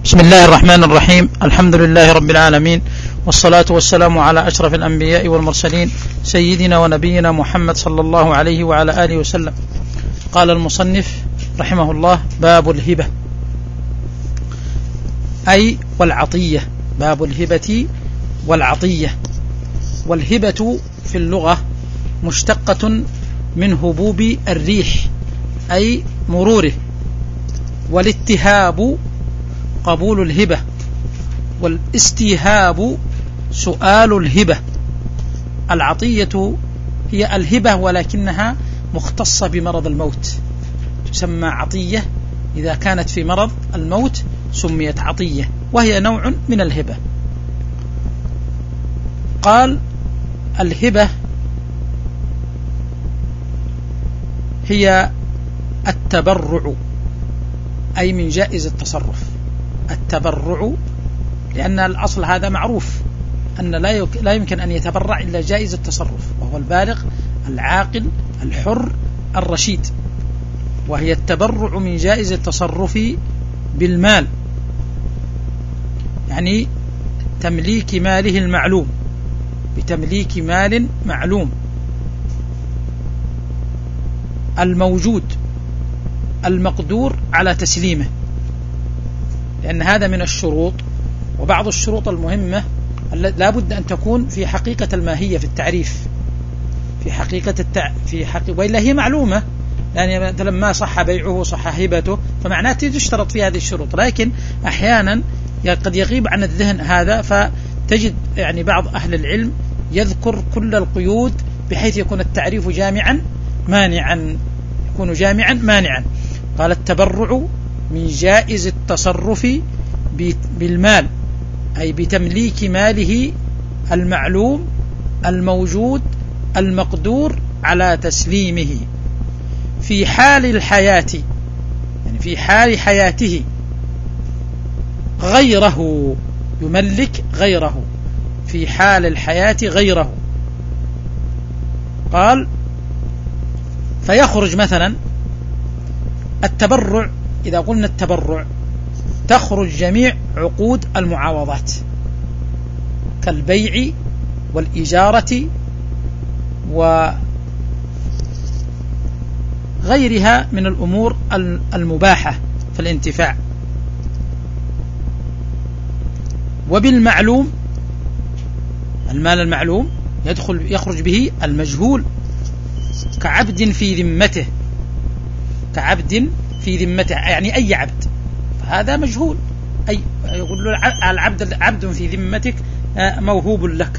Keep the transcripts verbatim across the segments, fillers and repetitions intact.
بسم الله الرحمن الرحيم. الحمد لله رب العالمين، والصلاة والسلام على أشرف الأنبياء والمرسلين سيدنا ونبينا محمد صلى الله عليه وعلى آله وسلم. قال المصنف رحمه الله: باب الهبة أي والعطية. باب الهبة والعطية. والهبة في اللغة مشتقة من هبوب الريح أي مروره، والاتهاب قبول الهبة، والاستيهاب سؤال الهبة. العطية هي الهبة ولكنها مختصة بمرض الموت، تسمى عطية. إذا كانت في مرض الموت سميت عطية، وهي نوع من الهبة. قال: الهبة هي التبرع أي من جائز التصرف. التبرع لأن الأصل هذا معروف أن لا يمكن أن يتبرع إلا جائز التصرف، وهو البالغ العاقل الحر الرشيد. وهي التبرع من جائز التصرف بالمال، يعني تمليك ماله المعلوم، بتمليك مال معلوم الموجود المقدور على تسليمه، لأن هذا من الشروط. وبعض الشروط المهمة لا بد أن تكون في حقيقة الماهية في التعريف، في حقيقة التع... في حقيقة، وإلا هي معلومة. يعني مثلا ما صح بيعه صح هبته، فمعناته تشترط في هذه الشروط. لكن أحيانا قد يغيب عن الذهن هذا، فتجد يعني بعض أهل العلم يذكر كل القيود بحيث يكون التعريف جامعا مانعا، يكون جامعا مانعا. قال: التبرع من جائز التصرف بالمال أي بتمليك ماله المعلوم الموجود المقدور على تسليمه في حال الحياة، يعني في حال حياته، غيره، يملك غيره في حال الحياة غيره. قال: فيخرج مثلا التبرع، إذا قلنا التبرع تخرج جميع عقود المعاوضات كالبيع والإجارة وغيرها من الأمور المباحة في الانتفاع. وبالمعلوم، المال المعلوم يدخل يخرج به المجهول كعبد في ذمته، كعبد في ذمته يعني أي عبد، هذا مجهول. أي يقول له العبد عبد في ذمتك موهوب لك،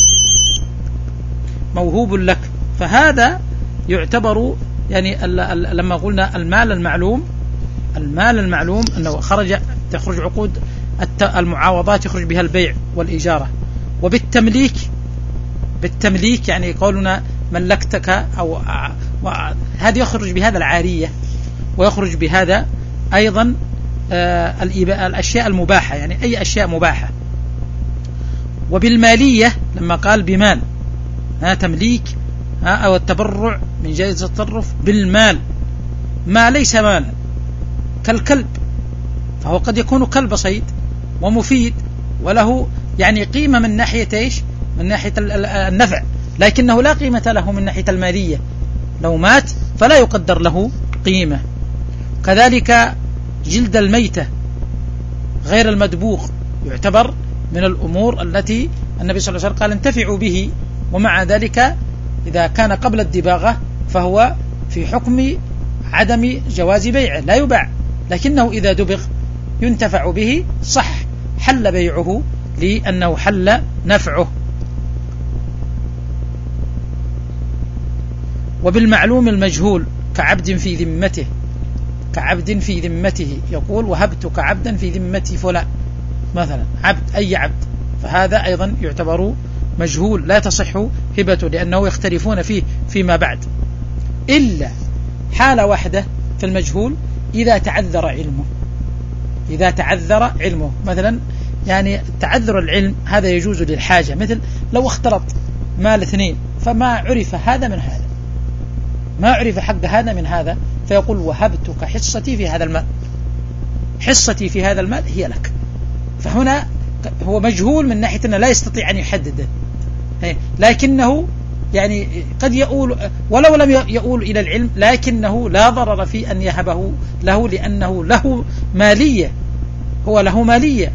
موهوب لك. فهذا يعتبر يعني لما قلنا المال المعلوم، المال المعلوم أنه خرج تخرج عقود المعاوضات يخرج بها البيع والإجارة. وبالتمليك، بالتمليك يعني قولنا ملكتك، أو هذا يخرج بهذا العارية، ويخرج بهذا أيضا آه الأشياء المباحة، يعني أي أشياء مباحة. وبالمالية لما قال بمال، ها تمليك ها أو التبرع من جائز التصرف بالمال، ما ليس مالا كالكلب، فهو قد يكون كلب صيد ومفيد وله يعني قيمة من ناحية إيش؟ من ناحية النفع، لكنه لا قيمة له من ناحية المالية، لو مات فلا يقدر له قيمة. كذلك جلد الميتة غير المدبوغ يعتبر من الأمور التي النبي صلى الله عليه وسلم قال انتفعوا به، ومع ذلك إذا كان قبل الدباغة فهو في حكم عدم جواز بيعه، لا يباع، لكنه إذا دبغ ينتفع به، صح، حل بيعه لأنه حل نفعه. وبالمعلوم المجهول كعبد في ذمته، كعبد في ذمته، يقول وهبتك عبدا في ذمتي فلان مثلا، عبد أي عبد، فهذا أيضا يعتبر مجهول لا تصح هبته، لأنه يختلفون فيه فيما بعد، إلا حالة واحدة في المجهول إذا تعذر علمه، إذا تعذر علمه مثلا، يعني تعذر العلم هذا يجوز للحاجة، مثل لو اختلط مال اثنين فما عرف هذا من هذا، ما عرف حق هذا من هذا، فيقول وهبتك حصتي في هذا المال، حصتي في هذا المال هي لك. فهنا هو مجهول من ناحية أنه لا يستطيع أن يحدده، لكنه يعني قد يقول ولو لم يقول إلى العلم، لكنه لا ضرر في أن يهبه له، لأنه له مالية، هو له مالية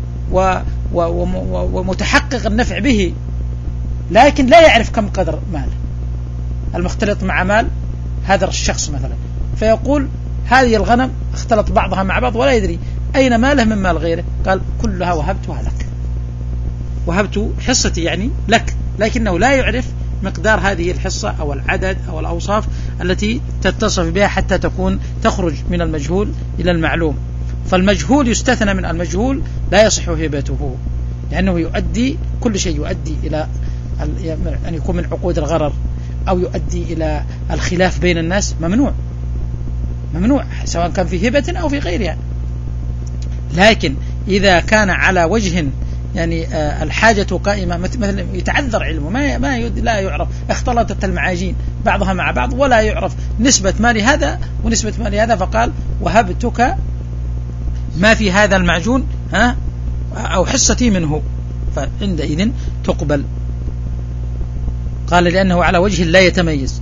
ومتحقق النفع به، لكن لا يعرف كم قدر ماله المختلط مع مال هذا الشخص مثلا، فيقول هذه الغنم اختلط بعضها مع بعض ولا يدري أين ماله من مال غيره، قال كلها وهبتها لك، وهبت حصتي يعني لك، لكنه لا يعرف مقدار هذه الحصة أو العدد أو الأوصاف التي تتصف بها حتى تكون تخرج من المجهول إلى المعلوم. فالمجهول يستثنى من المجهول، لا يصح هبته، لأنه يؤدي كل شيء يؤدي إلى أن يكون من عقود الغرر أو يؤدي إلى الخلاف بين الناس، ممنوع ممنوع سواء كان في هبة أو في غيرها. لكن إذا كان على وجه يعني آه الحاجة قائمة، مثلا يتعذر علمه، ما ما لا يعرف، اختلطت المعاجين بعضها مع بعض ولا يعرف نسبة مال هذا ونسبة مال هذا، فقال وهبتك ما في هذا المعجون ها أو حصتي منه، فعندئذ تقبل. قال لأنه على وجه لا يتميز.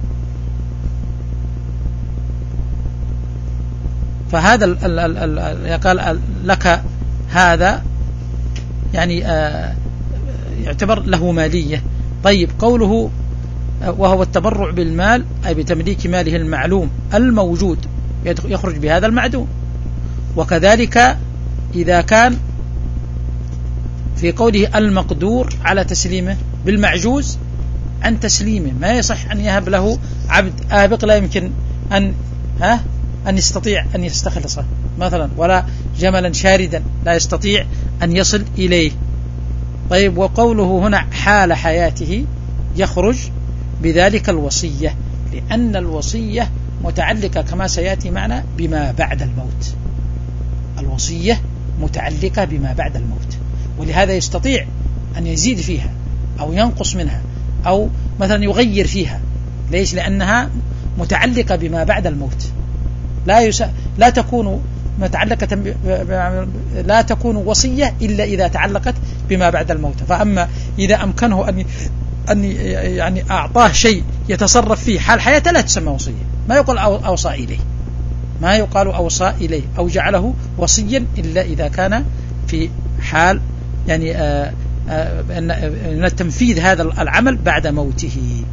فهذا ال ال ال قال لك هذا يعني آه يعتبر له مالية. طيب قوله وهو التبرع بالمال أي بتمليك ماله المعلوم الموجود، يخرج بهذا المعدوم. وكذلك إذا كان في قوله المقدور على تسليمه بالمعجوز عن تسليمه، ما يصح أن يهب له عبد آبق لا يمكن أن ها أن يستطيع أن يستخلصه مثلا، ولا جملا شاردا لا يستطيع أن يصل إليه. طيب وقوله هنا حال حياته يخرج بذلك الوصية، لأن الوصية متعلقة كما سيأتي معنا بما بعد الموت، الوصية متعلقة بما بعد الموت، ولهذا يستطيع أن يزيد فيها أو ينقص منها أو مثلا يغير فيها. ليش؟ لأنها متعلقة بما بعد الموت، لا يس... لا تكون متعلقة ب... لا تكون وصية إلا إذا تعلقت بما بعد الموت. فأما إذا أمكنه أن أن يعني أعطاه شيء يتصرف فيه حال حياته لا تسمى وصية، ما يقول أوصى إليه، ما يقال أوصى إليه أو جعله وصيا إلا إذا كان في حال يعني آآ آآ أن تنفيذ هذا العمل بعد موته.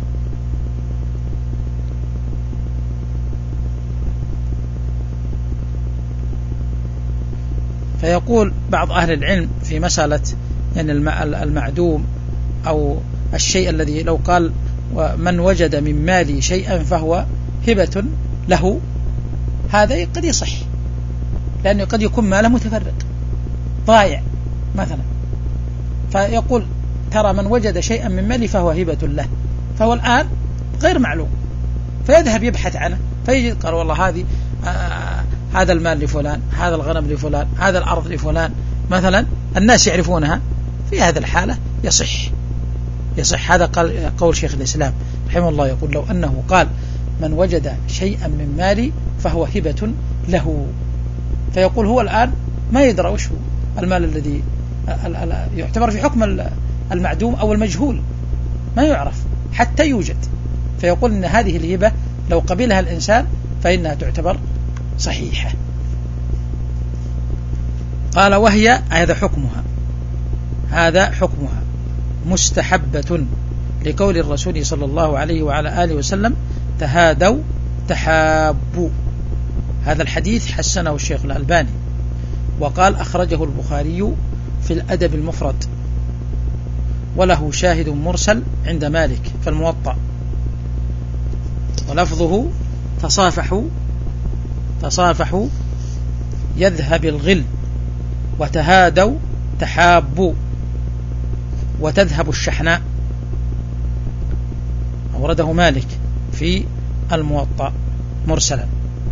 فيقول بعض أهل العلم في مسألة يعني المعدوم أو الشيء الذي لو قال من وجد من مالي شيئا فهو هبة له، هذا قد يصح، لأنه قد يكون ماله متفرق ضائع مثلا، فيقول ترى من وجد شيئا من مالي فهو هبة له، فهو الآن غير معلوم، فيذهب يبحث عنه فيجد قال والله هذه آه هذا المال لفلان، هذا الغنم لفلان، هذا الأرض لفلان مثلا، الناس يعرفونها، في هذا الحالة يصح يصح هذا قال قول شيخ الإسلام رحمه الله، يقول لو أنه قال من وجد شيئا من مالي فهو هبة له، فيقول هو الآن ما يدرى وش هو المال الذي يعتبر في حكم المعدوم أو المجهول، ما يعرف حتى يوجد، فيقول إن هذه الهبة لو قبلها الإنسان فإنها تعتبر صحيحة. قال وهي هذا حكمها هذا حكمها مستحبة، لقول الرسول صلى الله عليه وعلى آله وسلم تهادوا تحابوا. هذا الحديث حسنه الشيخ الألباني، وقال أخرجه البخاري في الأدب المفرد، وله شاهد مرسل عند مالك في الموطأ، ولفظه تصافحوا تصافحوا يذهب الغل، وتهادوا تحابوا، وتذهب الشحناء. أورده مالك في الموطأ مرسلا.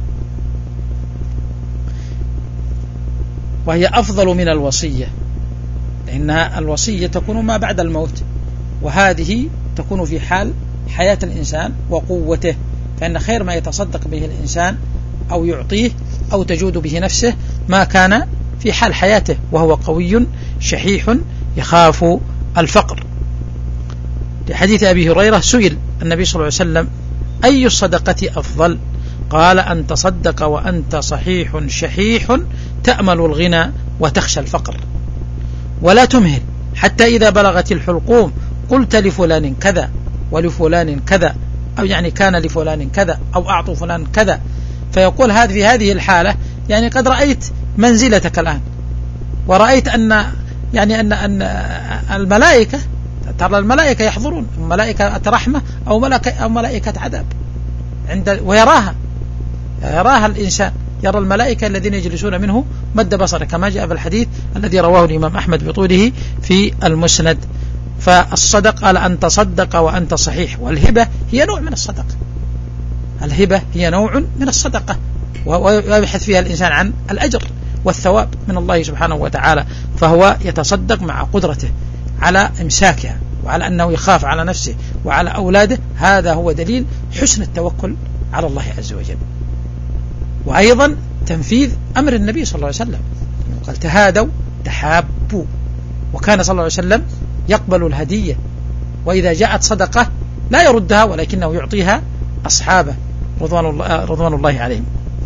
وهي أفضل من الوصية، لأنها الوصية تكون ما بعد الموت، وهذه تكون في حال حياة الإنسان وقوته، فإن خير ما يتصدق به الإنسان أو يعطيه أو تجود به نفسه ما كان في حال حياته وهو قوي شحيح يخاف الفقر. لحديث أبي هريرة سئل النبي صلى الله عليه وسلم أي الصدقة أفضل؟ قال أن تصدق وأنت صحيح شحيح تأمل الغنى وتخشى الفقر ولا تمهل حتى إذا بلغت الحلقوم قلت لفلان كذا ولفلان كذا، أو يعني كان لفلان كذا أو أعطوا فلان كذا، فيقول هذه في هذه الحالة يعني قد رأيت منزلتك الآن، ورأيت أن يعني أن أن الملائكة، ترى الملائكة يحضرون، ملائكة رحمة أو ملائكة أو ملائكة عذاب عند ويراها يراها الإنسان، يرى الملائكة الذين يجلسون منه مد بصره كما جاء في الحديث الذي رواه الإمام أحمد بطوله في المسند. فالصدق قال أن تصدق وأنت صحيح، والهبة هي نوع من الصدقة، الهبة هي نوع من الصدقة ويبحث فيها الإنسان عن الأجر والثواب من الله سبحانه وتعالى، فهو يتصدق مع قدرته على إمساكها وعلى أنه يخاف على نفسه وعلى أولاده. هذا هو دليل حسن التوكل على الله عز وجل. وأيضا تنفيذ أمر النبي صلى الله عليه وسلم، قال تهادوا تحابوا، وكان صلى الله عليه وسلم يقبل الهدية، وإذا جاءت صدقة لا يردها ولكنه يعطيها أصحابه رضوان الله, رضوان الله عليهم.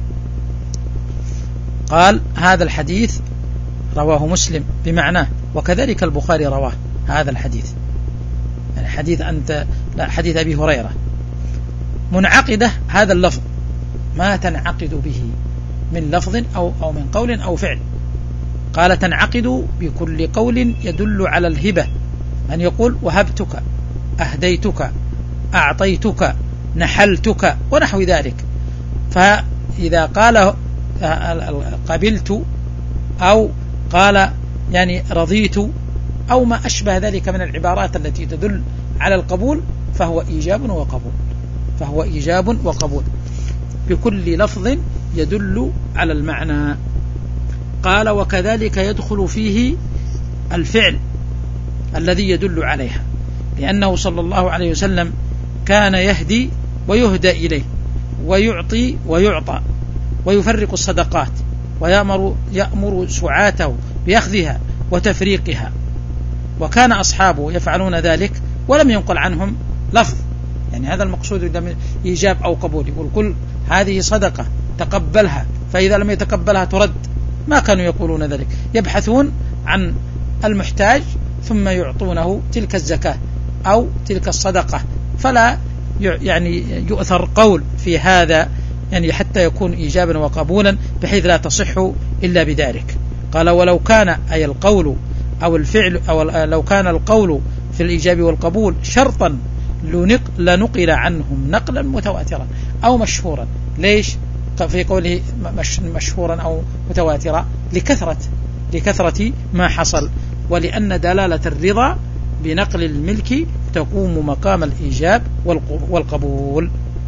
قال هذا الحديث رواه مسلم بمعناه، وكذلك البخاري رواه هذا الحديث، يعني حديث أنت لا حديث أبي هريرة منعقدة هذا اللفظ ما تنعقد به من لفظ أو, أو من قول أو فعل. قال تنعقد بكل قول يدل على الهبة، أن يقول وهبتك، أهديتك، أعطيتك، نحلتك ونحو ذلك. فإذا قال قبلت أو قال يعني رضيت أو ما أشبه ذلك من العبارات التي تدل على القبول فهو إيجاب وقبول، فهو إيجاب وقبول بكل لفظ يدل على المعنى. قال وكذلك يدخل فيه الفعل الذي يدل عليها، لأنه صلى الله عليه وسلم كان يهدي ويهدى إليه، ويعطي ويعطى، ويفرق الصدقات، ويأمر يأمر سعاته بأخذها وتفريقها، وكان أصحابه يفعلون ذلك ولم ينقل عنهم لفظ. يعني هذا المقصود من إيجاب أو قبول، يقول كل هذه صدقة تقبلها، فإذا لم يتقبلها ترد، ما كانوا يقولون ذلك، يبحثون عن المحتاج ثم يعطونه تلك الزكاة أو تلك الصدقة، فلا يعني يؤثر قول في هذا يعني حتى يكون إيجابا وقبولا بحيث لا تصح إلا بذلك. قال ولو كان أي القول أو الفعل أو لو كان القول في الإيجاب والقبول شرطا لنقل عنهم نقلا متواترا أو مشهورا. ليش في قوله مشهورا أو متواترا؟ لكثرة لكثرة ما حصل، ولأن دلالة الرضا بنقل الملك تقوم مقام الإيجاب والقبول.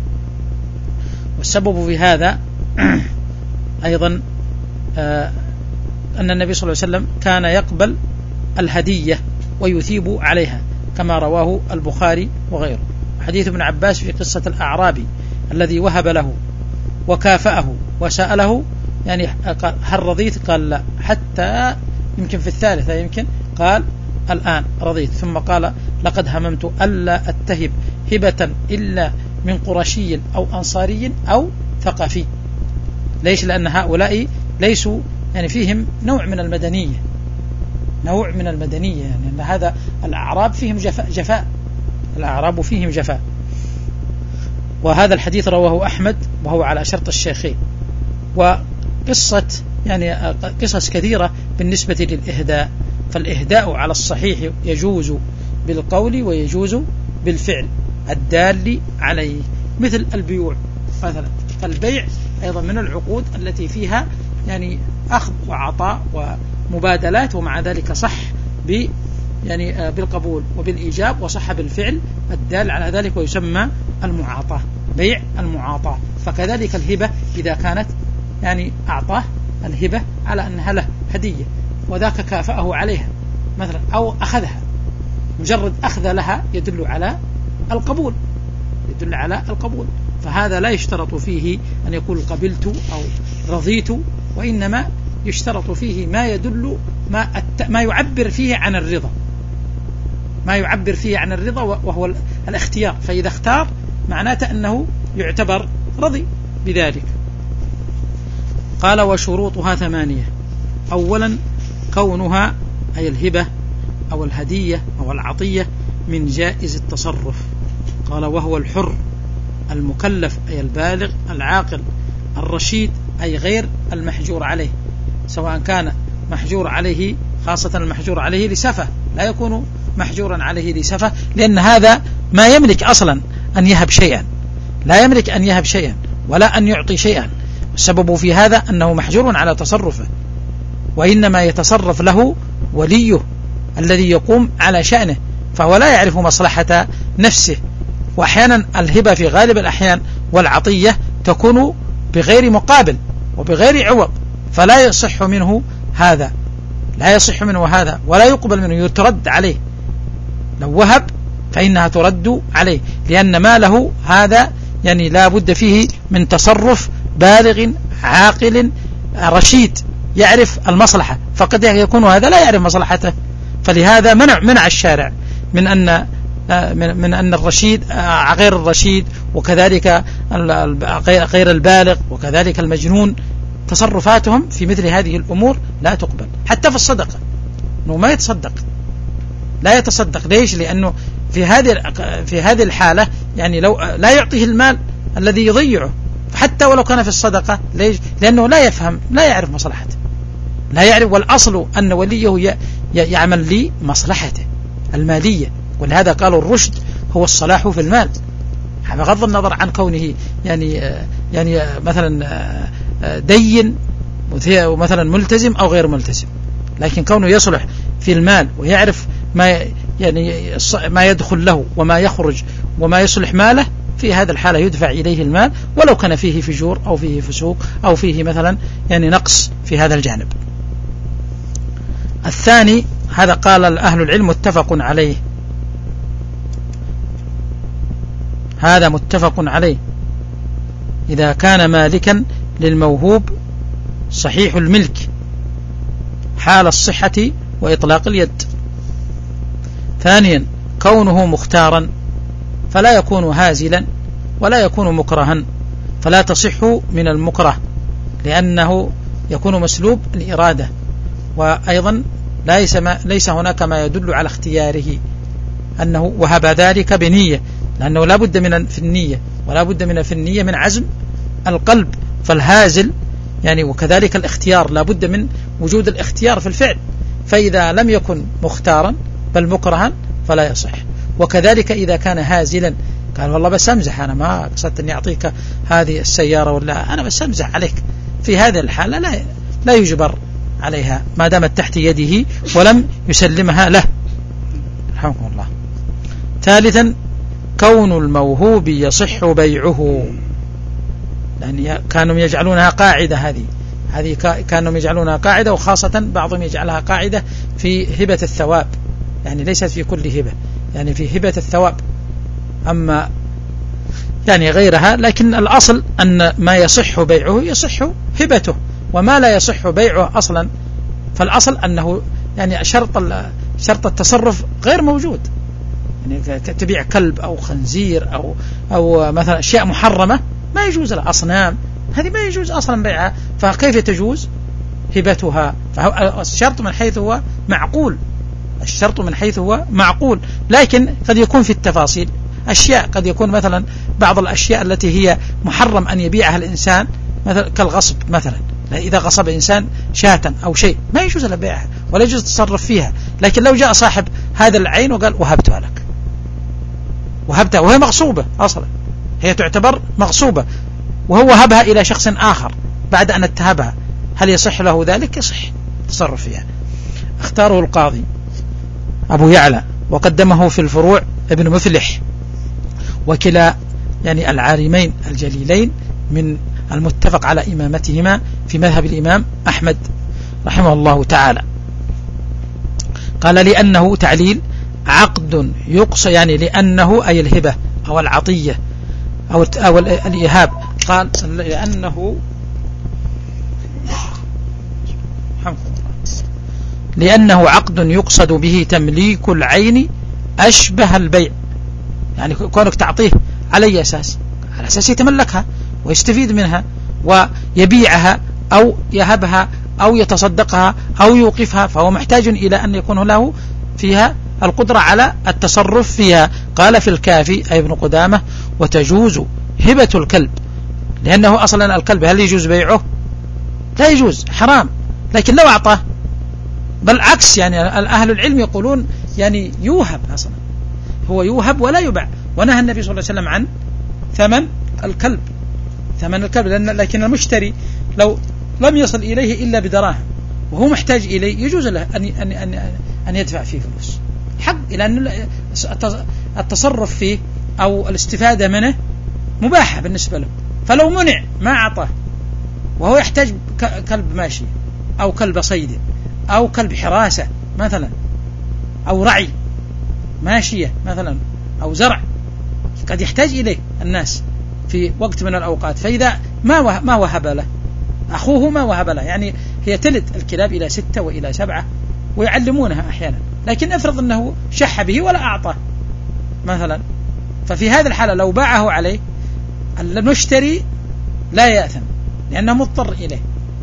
والسبب في هذا أيضا آه أن النبي صلى الله عليه وسلم كان يقبل الهدية ويثيب عليها كما رواه البخاري وغيره. حديث ابن عباس في قصة الأعرابي الذي وهب له وكافأه وسأله يعني هل رضيت؟ قال لا، حتى يمكن في الثالثة يمكن قال الآن رضيت، ثم قال لقد هممت ألا أتهب هبة إلا من قرشي أو أنصاري أو ثقفي. ليش؟ لأن هؤلاء ليسوا يعني فيهم نوع من المدنية، نوع من المدنية، يعني أن هذا الأعراب فيهم جفاء, جفاء الأعراب فيهم جفاء. وهذا الحديث رواه أحمد وهو على شرط الشيخين. وقصة يعني قصص كثيرة بالنسبة للإهداء، فالإهداء على الصحيح يجوز بالقول ويجوز بالفعل الدال عليه، مثل البيوع مثلا، فالبيع أيضا من العقود التي فيها يعني أخذ وعطاء ومبادلات، ومع ذلك صح ب يعني بالقبول وبالإيجاب، وصح بالفعل الدال على ذلك، ويسمى المعاطاة، بيع المعاطاة. فكذلك الهبة إذا كانت يعني أعطاه الهبة على أنها له هدية وذاك كافأه عليها مثلا أو أخذها، مجرد أخذ لها يدل على القبول، يدل على القبول. فهذا لا يشترط فيه أن يقول قبلت أو رضيت، وإنما يشترط فيه ما يدل ما, ما يعبر فيه عن الرضا، ما يعبر فيه عن الرضا وهو الاختيار، فإذا اختار معناته أنه يعتبر رضي بذلك. قال وشروطها ثمانية. أولا كونها أي الهبة أو الهدية أو العطية من جائز التصرف. قال وهو الحر المكلف أي البالغ العاقل الرشيد أي غير المحجور عليه، سواء كان محجور عليه خاصة المحجور عليه لسفة، لا يكون محجورا عليه لسفة، لأن هذا ما يملك أصلا أن يهب شيئا، لا يملك أن يهب شيئا ولا أن يعطي شيئا. السبب في هذا أنه محجور على تصرفه، وإنما يتصرف له وليه الذي يقوم على شأنه، فهو لا يعرف مصلحة نفسه. وأحيانا الهبة في غالب الأحيان والعطية تكون بغير مقابل وبغير عوض، فلا يصح منه هذا، لا يصح منه هذا ولا يقبل منه، يترد عليه. لو وهب فإنها ترد عليه، لأن ما له هذا يعني لا بد فيه من تصرف بالغ عاقل رشيد يعرف المصلحة، فقد يكون هذا لا يعرف مصلحته. فلهذا منع منع الشارع من أن من أن الرشيد غير الرشيد، وكذلك غير البالغ، وكذلك المجنون تصرفاتهم في مثل هذه الأمور لا تقبل. حتى في الصدقة أنه ما يتصدق، لا يتصدق. ليش؟ لأنه في هذه في هذه الحالة يعني لو لا يعطيه المال الذي يضيعه، حتى ولو كان في الصدقة. ليش؟ لأنه لا يفهم، لا يعرف مصلحته، لا يعرف. والأصل أن وليه يعمل لمصلحته المالية، ولهذا قالوا الرشد هو الصلاح في المال، بغض النظر عن كونه يعني يعني مثلا دين ومثلا ملتزم أو غير ملتزم، لكن كونه يصلح في المال ويعرف ما يعني ما يدخل له وما يخرج وما يصلح ماله، في هذا الحالة يدفع إليه المال ولو كان فيه فجور أو فيه فسوق أو فيه مثلا يعني نقص في هذا الجانب. الثاني هذا قال أهل العلم متفق عليه، هذا متفق عليه إذا كان مالكا للموهوب صحيح الملك حال الصحة وإطلاق اليد. ثانيا كونه مختارا، فلا يكون هازلا ولا يكون مكرها، فلا تصح من المكره لأنه يكون مسلوب الإرادة، وأيضا ليس, ما ليس هناك ما يدل على اختياره أنه وهب ذلك بنية، لأنه لا بد من في النية ولا بد من في النية من عزم القلب. فالهازل يعني وكذلك الاختيار لا بد من وجود الاختيار في الفعل، فإذا لم يكن مختارا بل مكرها فلا يصح. وكذلك إذا كان هازلا قال والله بس أمزح، أنا ما قصدت أن يعطيك هذه السيارة ولا أنا بس أمزح عليك، في هذه الحالة لا لا يجبر عليها ما دامت تحت يده ولم يسلمها له، رحمكم الله. ثالثا كون الموهوب يصح بيعه، يعني كانوا يجعلونها قاعدة، هذه هذه كانوا يجعلونها قاعدة، وخاصة بعضهم يجعلها قاعدة في هبة الثواب، يعني ليست في كل هبة، يعني في هبة الثواب، أما يعني غيرها. لكن الأصل أن ما يصح بيعه يصح هبته، وما لا يصح بيعه أصلا فالأصل أنه يعني شرط شرط التصرف غير موجود. يعني تبيع كلب أو خنزير أو أو مثلا أشياء محرمة ما يجوز، الأصنام هذه ما يجوز أصلا بيعها، فكيف تجوز هبتها؟ فالشرط من حيث هو معقول، الشرط من حيث هو معقول، لكن قد يكون في التفاصيل أشياء، قد يكون مثلا بعض الأشياء التي هي محرم أن يبيعها الإنسان مثلا كالغصب، مثلا إذا غصب إنسان شاة أو شيء ما يجوز له بيعها ولا يجوز التصرف فيها. لكن لو جاء صاحب هذا العين وقال وهبتها لك، وهبتها وهي مغصوبة أصلا، هي تعتبر مغصوبة وهو وهبها إلى شخص آخر بعد أن اتهبها، هل يصح له ذلك؟ يصح التصرف فيها. اختاره القاضي أبو يعلى وقدمه في الفروع ابن مفلح، وكلا يعني العالمين الجليلين من المتفق على إمامتهما في مذهب الإمام أحمد رحمه الله تعالى. قال لأنه تعليل عقد يقصى، يعني لأنه أي الهبة أو العطية أو, أو الإهاب، قال لأنه لأنه عقد يقصد به تمليك العين أشبه البيع، يعني كونك تعطيه على أي أساس؟ على أساس يتملكها ويستفيد منها ويبيعها أو يهبها أو يتصدقها أو يوقفها، فهو محتاج إلى أن يكون له فيها القدرة على التصرف فيها. قال في الكافي أي ابن قدامة: وتجوز هبة الكلب، لأنه أصلا الكلب هل يجوز بيعه؟ لا يجوز، حرام. لكن لو أعطاه، بل عكس، يعني أهل العلم يقولون يعني يوهب، أصلا هو يوهب ولا يباع. ونهى النبي صلى الله عليه وسلم عن ثمن الكلب، ثمن الكلب، لأن لكن المشتري لو لم يصل إليه إلا بدراهم وهو محتاج إليه يجوز له أن أن أن أن يدفع فيه فلوس حق، لأن التصرف فيه أو الاستفادة منه مباحة بالنسبة له. فلو منع ما أعطاه وهو يحتاج كلب ماشي أو كلب صيد أو كلب حراسة مثلا أو رعي ماشية مثلا أو زرع، قد يحتاج إليه الناس في وقت من الأوقات، فإذا ما ما وهب له أخوه ما وهب له، يعني هي تلد الكلاب إلى ستة وإلى سبعة ويعلمونها أحيانا، لكن أفرض أنه شح به ولا أعطاه مثلا، ففي هذا الحالة لو باعه عليه المشتري لا يأثم لأنه مضطر إليه،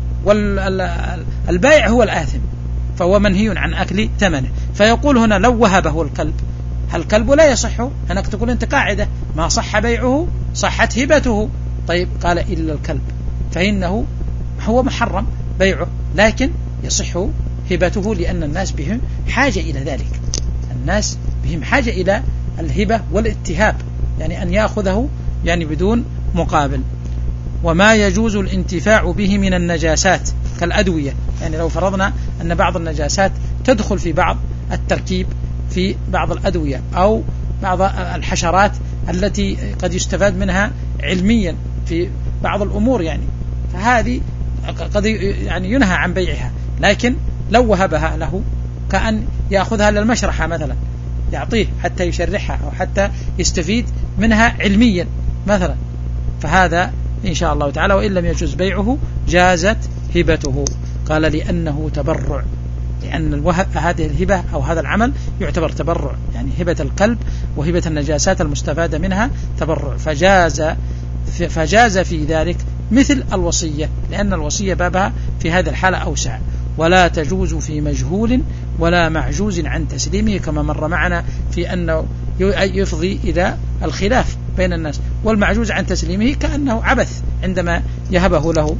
والبائع هو الآثم، فهو منهي عن أكل ثمنه. فيقول هنا لو وهبه الكلب، الكلب لا يصح، هناك تقول أنت قاعدة ما صح بيعه صحت هبته. طيب قال إلا الكلب فإنه هو محرم بيعه، لكن يصح هبته لأن الناس بهم حاجة إلى ذلك، الناس بهم حاجة إلى الهبة والاتهاب، يعني أن يأخذه يعني بدون مقابل. وما يجوز الانتفاع به من النجاسات كالأدوية، يعني لو فرضنا أن بعض النجاسات تدخل في بعض التركيب في بعض الأدوية أو بعض الحشرات التي قد يستفاد منها علميا في بعض الأمور، يعني فهذه قد يعني ينهى عن بيعها، لكن لو وهبها له كأن يأخذها للمشرحة مثلا يعطيه حتى يشرحها أو حتى يستفيد منها علميا مثلا، فهذا إن شاء الله تعالى وإن لم يجوز بيعه جازت هبته. قال لأنه تبرع، لأن الوهب هذه الهبة أو هذا العمل يعتبر تبرع، يعني هبة الكلب وهبة النجاسات المستفادة منها تبرع، فجاز فجاز في ذلك مثل الوصية، لأن الوصية بابها في هذه الحالة أوسع. ولا تجوز في مجهول ولا معجوز عن تسليمه، كما مر معنا في أنه يفضي إلى الخلاف بين الناس، والمعجوز عن تسليمه كأنه عبث عندما يهبه له.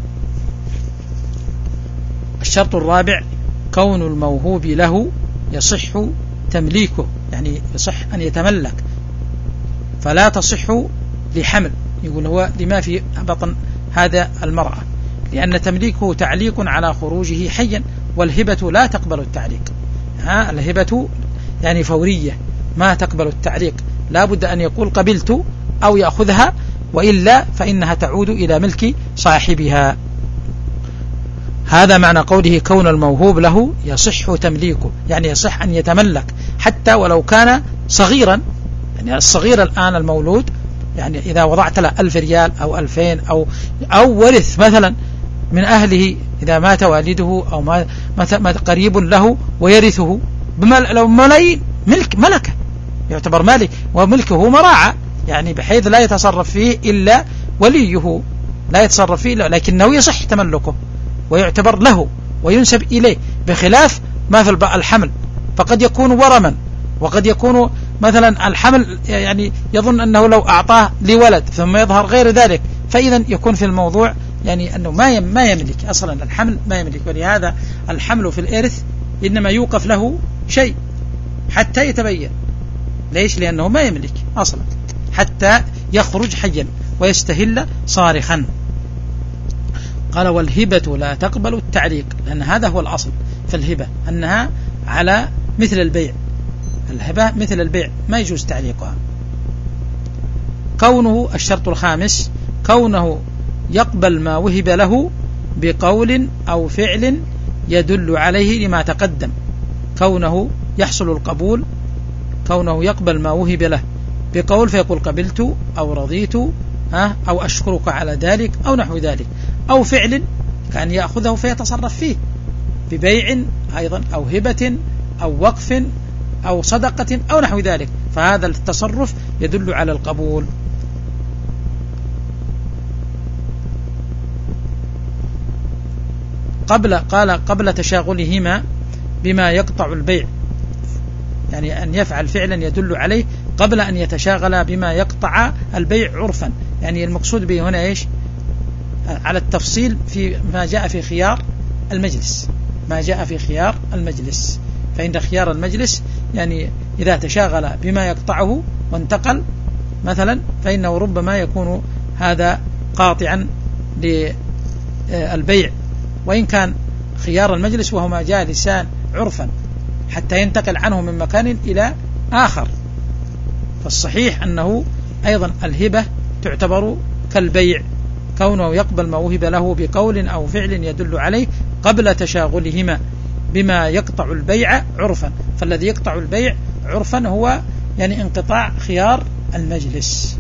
الشرط الرابع كون الموهوب له يصح تمليكه، يعني يصح أن يتملك، فلا تصح لحمل، يقول هو لما في بطن هذا المرأة، لأن تمليكه تعليق على خروجه حيا، والهبة لا تقبل التعليق، ها الهبة يعني فورية ما تقبل التعليق، لا بد أن يقول قبلت أو يأخذها، وإلا فإنها تعود إلى ملك صاحبها. هذا معنى قوله كون الموهوب له يصح تمليكه، يعني يصح أن يتملك حتى ولو كان صغيرا، يعني الصغير الآن المولود، يعني إذا وضعت له ألف ريال أو ألفين أو أو ورث مثلا من أهله، إذا مات والده أو مات قريب له ويرثه لو ملايين، ملك ملكه يعتبر مالك، وملكه مراعى، يعني بحيث لا يتصرف فيه إلا وليه، لا يتصرف فيه لكنه يصح تملكه ويعتبر له وينسب إليه، بخلاف ما في الحمل، فقد يكون ورما، وقد يكون مثلا الحمل يعني يظن أنه لو أعطاه لولد ثم يظهر غير ذلك، فإذا يكون في الموضوع يعني أنه ما ما يملك أصلا الحمل، ما يملك. ولهذا الحمل في الإرث إنما يوقف له شيء حتى يتبين، ليش؟ لأنه ما يملك أصلا حتى يخرج حيا ويستهل صارخا. قال والهبة لا تقبل التعليق، لأن هذا هو الأصل في الهبة، أنها على مثل البيع، الهبة مثل البيع ما يجوز تعليقها. كونه الشرط الخامس كونه يقبل ما وهب له بقول أو فعل يدل عليه لما تقدم، كونه يحصل القبول، كونه يقبل ما وهب له بقول فيقول قبلت أو رضيت أو أشكرك على ذلك أو نحو ذلك، أو فعل كأن يأخذه فيتصرف فيه ببيع أيضا أو هبة أو وقف أو صدقة أو نحو ذلك، فهذا التصرف يدل على القبول. قبل قال قبل تشاغلهما بما يقطع البيع، يعني أن يفعل فعلا يدل عليه قبل أن يتشاغل بما يقطع البيع عرفا. يعني المقصود به هنا إيش؟ على التفصيل في ما جاء في خيار المجلس، ما جاء في خيار المجلس، فإن خيار المجلس يعني إذا تشاغل بما يقطعه وانتقل مثلا فإنه ربما يكون هذا قاطعا للبيع، وإن كان خيار المجلس وهما جالسان عرفا حتى ينتقل عنه من مكان إلى آخر. فالصحيح أنه أيضا الهبة تعتبر كالبيع، كونه يقبل ما وهب له بقول أو فعل يدل عليه قبل تشاغلهما بما يقطع البيع عرفا. فالذي يقطع البيع عرفا هو يعني انقطاع خيار المجلس.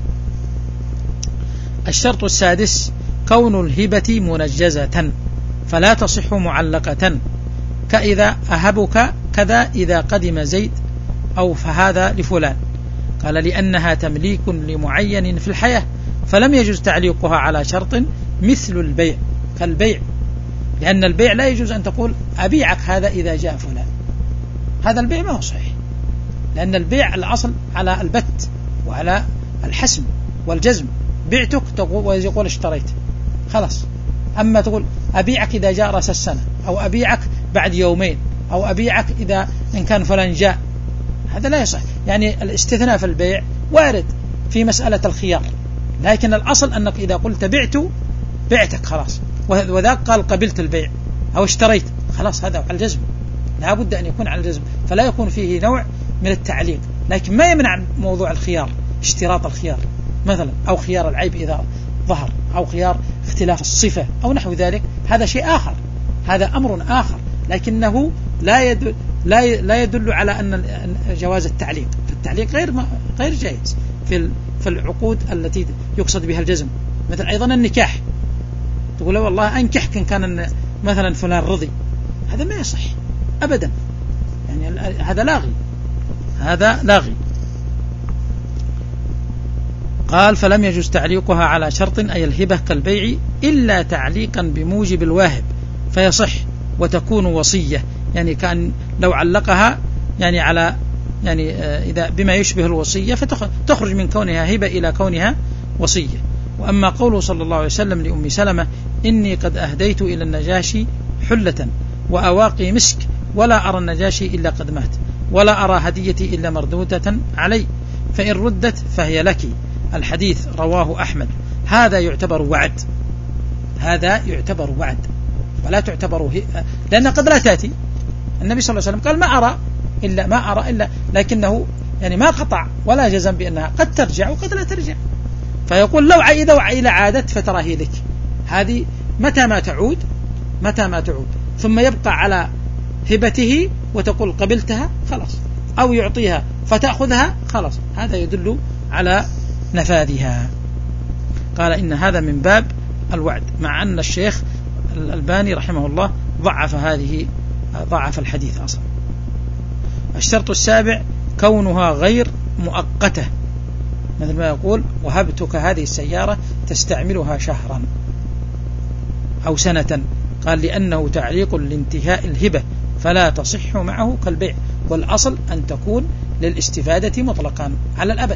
الشرط السادس كون الهبة منجزة فلا تصح معلقة، كإذا أهبك كذا إذا قدم زيد أو فهذا لفلان. قال لأنها تمليك لمعين في الحياة فلم يجوز تعليقها على شرط مثل البيع كالبيع، لأن البيع لا يجوز أن تقول أبيعك هذا إذا جاء فلان، هذا البيع ما هو صحيح، لأن البيع الأصل على البت وعلى الحسم والجزم. بعتك ويقول اشتريت خلاص. أما تقول أبيعك إذا جاء رأس السنة أو أبيعك بعد يومين أو أبيعك إذا إن كان فلان جاء، هذا لا يصح. يعني الاستثناء في البيع وارد في مسألة الخيار، لكن الأصل أنك إذا قلت بعت بعتك خلاص، وذاك قال قبلت البيع أو اشتريت خلاص، هذا على الجزم، لا بد أن يكون على الجزم، فلا يكون فيه نوع من التعليق. لكن ما يمنع موضوع الخيار، اشتراط الخيار مثلا، أو خيار العيب إذا ظهر، أو خيار اختلاف الصفة أو نحو ذلك، هذا شيء آخر، هذا أمر آخر، لكنه لا يدل لا لا يدل على أن جواز التعليق. فالتعليق غير غير جائز في في العقود التي يقصد بها الجزم. مثل أيضا النكاح، تقول والله أنكحك إن كان مثلا فلان رضي، هذا ما يصح أبدا، يعني هذا لاغي، هذا لاغي. قال فلم يجوز تعليقها على شرط أي الهبة كالبيع إلا تعليقا بموجب الواهب فيصح وتكون وصية، يعني كان لو علقها يعني على يعني إذا بما يشبه الوصية فتخرج من كونها هبة إلى كونها وصية. وأما قوله صلى الله عليه وسلم لأم سلمة إني قد أهديت إلى النجاشي حلة وأواقي مسك ولا أرى النجاشي إلا قد مات ولا أرى هديتي إلا مردودة علي فإن ردت فهي لك، الحديث رواه أحمد. هذا يعتبر وعد، هذا يعتبر وعد ولا تعتبر هي، لأن قد لا تأتي. النبي صلى الله عليه وسلم قال ما أرى إلا ما أرى إلا، لكنه يعني ما قطع ولا جزم بأنها قد ترجع وقد لا ترجع، فيقول لو إذا وإلى عادت فترى هي لك. هذه متى ما تعود متى ما تعود ثم يبقى على هبته وتقول قبلتها خلاص، أو يعطيها فتأخذها خلاص، هذا يدل على نفاذها. قال إن هذا من باب الوعد، مع أن الشيخ الألباني رحمه الله ضعف هذه ضعف الحديث أصلا. الشرط السابع كونها غير مؤقتة، مثل ما يقول وهبتك هذه السيارة تستعملها شهرا أو سنة، قال لأنه تعليق لانتهاء الهبة فلا تصح معه كالبيع، والأصل أن تكون للاستفادة مطلقا على الأبد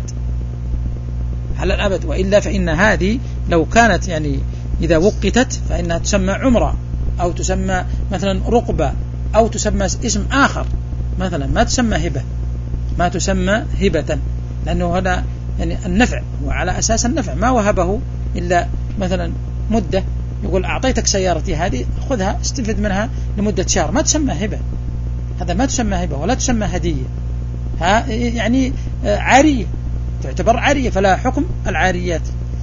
على الأبد، وإلا فإن هذه لو كانت يعني إذا وقتت فإنها تسمى عمرة أو تسمى مثلا رقبة أو تسمى اسم آخر مثلا، ما تسمى هبة ما تسمى هبة، لأنه هذا يعني النفع وعلى أساس النفع، ما وهبه إلا مثلا مدة، يقول أعطيتك سيارتي هذه خذها استفد منها لمدة شهر، ما تسمى هبة، هذا ما تسمى هبة ولا تسمى هدية، ها يعني عارية، تعتبر عارية فلا حكم العاريات.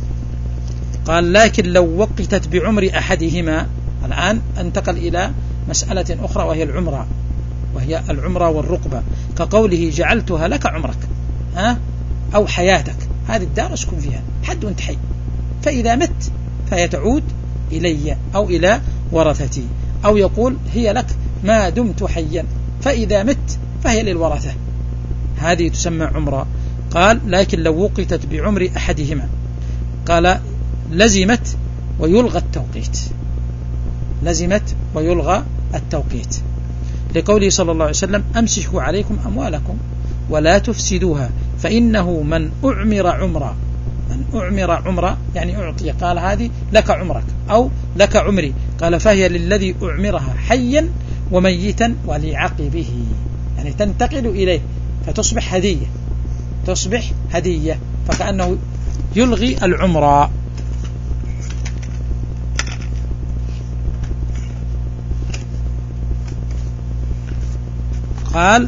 قال لكن لو وقتت بعمر أحدهما، الآن انتقل إلى مسألة أخرى وهي العمرة، وهي العمرة والرقبة، كقوله جعلتها لك عمرك، ها أو حياتك، هذه الدار اسكن فيها حد وانت حي، فإذا مت فهي تعود إلي أو إلى ورثتي، أو يقول هي لك ما دمت حيا، فإذا مت فهي للورثة. هذه تسمى عمرة. قال لكن لو وقتت بعمر أحدهما قال لزمت ويلغى التوقيت، لزمت ويلغى التوقيت، لقوله صلى الله عليه وسلم أمسكوا عليكم أموالكم ولا تفسدوها فإنه من أعمر عمرا، من أعمر عمرا يعني أعطي، قال هذه لك عمرك أو لك عمري، قال فهي للذي أعمرها حيا وميتا ولعقبه، يعني تنتقل إليه فتصبح هدية، تصبح هدية، فكأنه يلغي العمرة. قال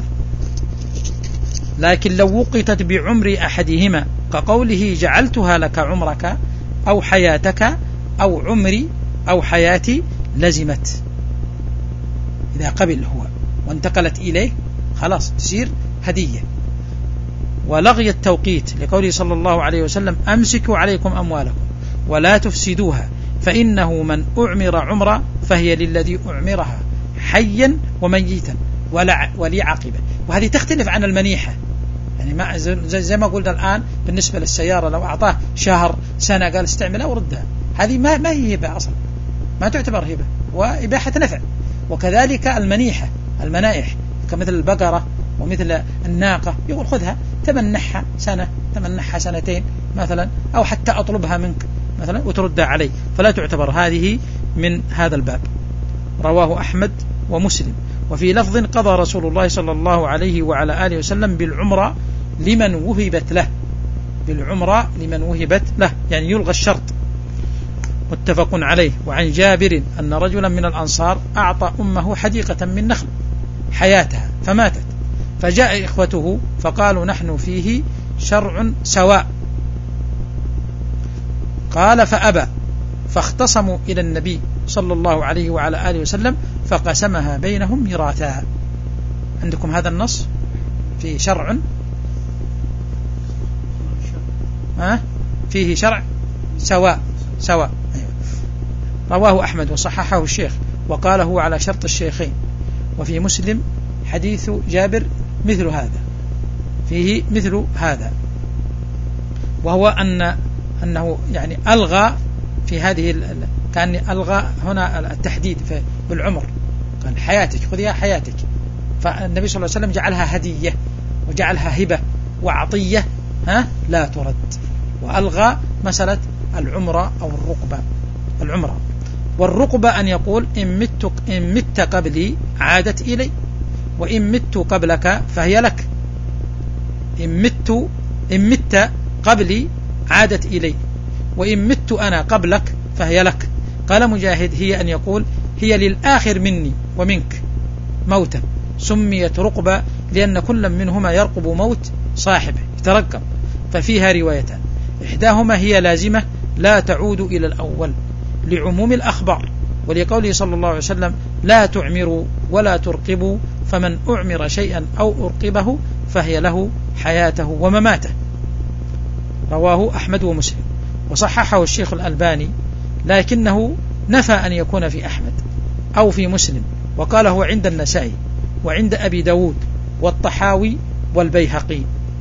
لكن لو وقتت بعمر أحدهما كقوله جعلتها لك عمرك أو حياتك أو عمري أو حياتي لزمت، إذا قبل هو وانتقلت إليه خلاص تصير هدية. ولغي التوقيت لقوله صلى الله عليه وسلم أمسكوا عليكم أموالكم ولا تفسدوها فإنه من أعمر عمرا فهي للذي أعمرها حيا وميتا ولعقبه. وهذه تختلف عن المنيحة، يعني ما زي ما قلنا الآن بالنسبة للسيارة لو أعطاه شهر سنة قال استعملها وردها، هذه ما ما هي هبة أصلا، ما تعتبر هبة وإباحة نفع. وكذلك المنيحة، المنائح كمثل البقرة ومثل الناقة يقول خذها تمنحها سنة تمنحها سنتين مثلا، أو حتى أطلبها منك مثلا وتردها علي، فلا تعتبر هذه من هذا الباب. رواه أحمد ومسلم. وفي لفظ قضى رسول الله صلى الله عليه وعلى آله وسلم بالعمرة لمن وهبت له، بالعمرة لمن وهبت له يعني يلغى الشرط. متفق عليه. وعن جابر أن رجلا من الأنصار أعطى أمه حديقة من نخل حياتها فماتت، فجاء إخوته فقالوا نحن فيه شرع سواء، قال فأبى، فاختصموا إلى النبي صلى الله عليه وعلى آله وسلم فقسمها بينهم ميراثا. عندكم هذا النص في شرع ها؟ فيه شرع سواء سواء أيوة. رواه أحمد وصححه الشيخ وقال هو على شرط الشيخين. وفي مسلم حديث جابر مثل هذا، فيه مثل هذا، وهو أن أنه يعني ألغى في هذه كان ألغى هنا التحديد بالعمر، قال حياتك خذيها حياتك، فالنبي صلى الله عليه وسلم جعلها هدية وجعلها هبة وعطية ها لا ترد، وألغى مسألة العمرة أو الرقبة. العمرة والرقبة أن يقول إن مت, إن مت قبلي عادت إلي، وإن مت قبلك فهي لك، إن مت, إن مت قبلي عادت إلي، وإن مت أنا قبلك فهي لك. قال مجاهد هي أن يقول هي للآخر مني ومنك موتا، سميت رقبة لأن كل منهما يرقب موت صاحبه يترقب، ففيها روايتان، إحداهما هي لازمة لا تعود إلى الأول لعموم الأخبار، ولقوله صلى الله عليه وسلم لا تعمروا ولا ترقبوا فمن أعمر شيئا أو أرقبه فهي له حياته ومماته. رواه أحمد ومسلم وصححه الشيخ الألباني، لكنه نفى أن يكون في أحمد أو في مسلم، وقال هو عند النسائي وعند أبي داود والطحاوي والبيهقي.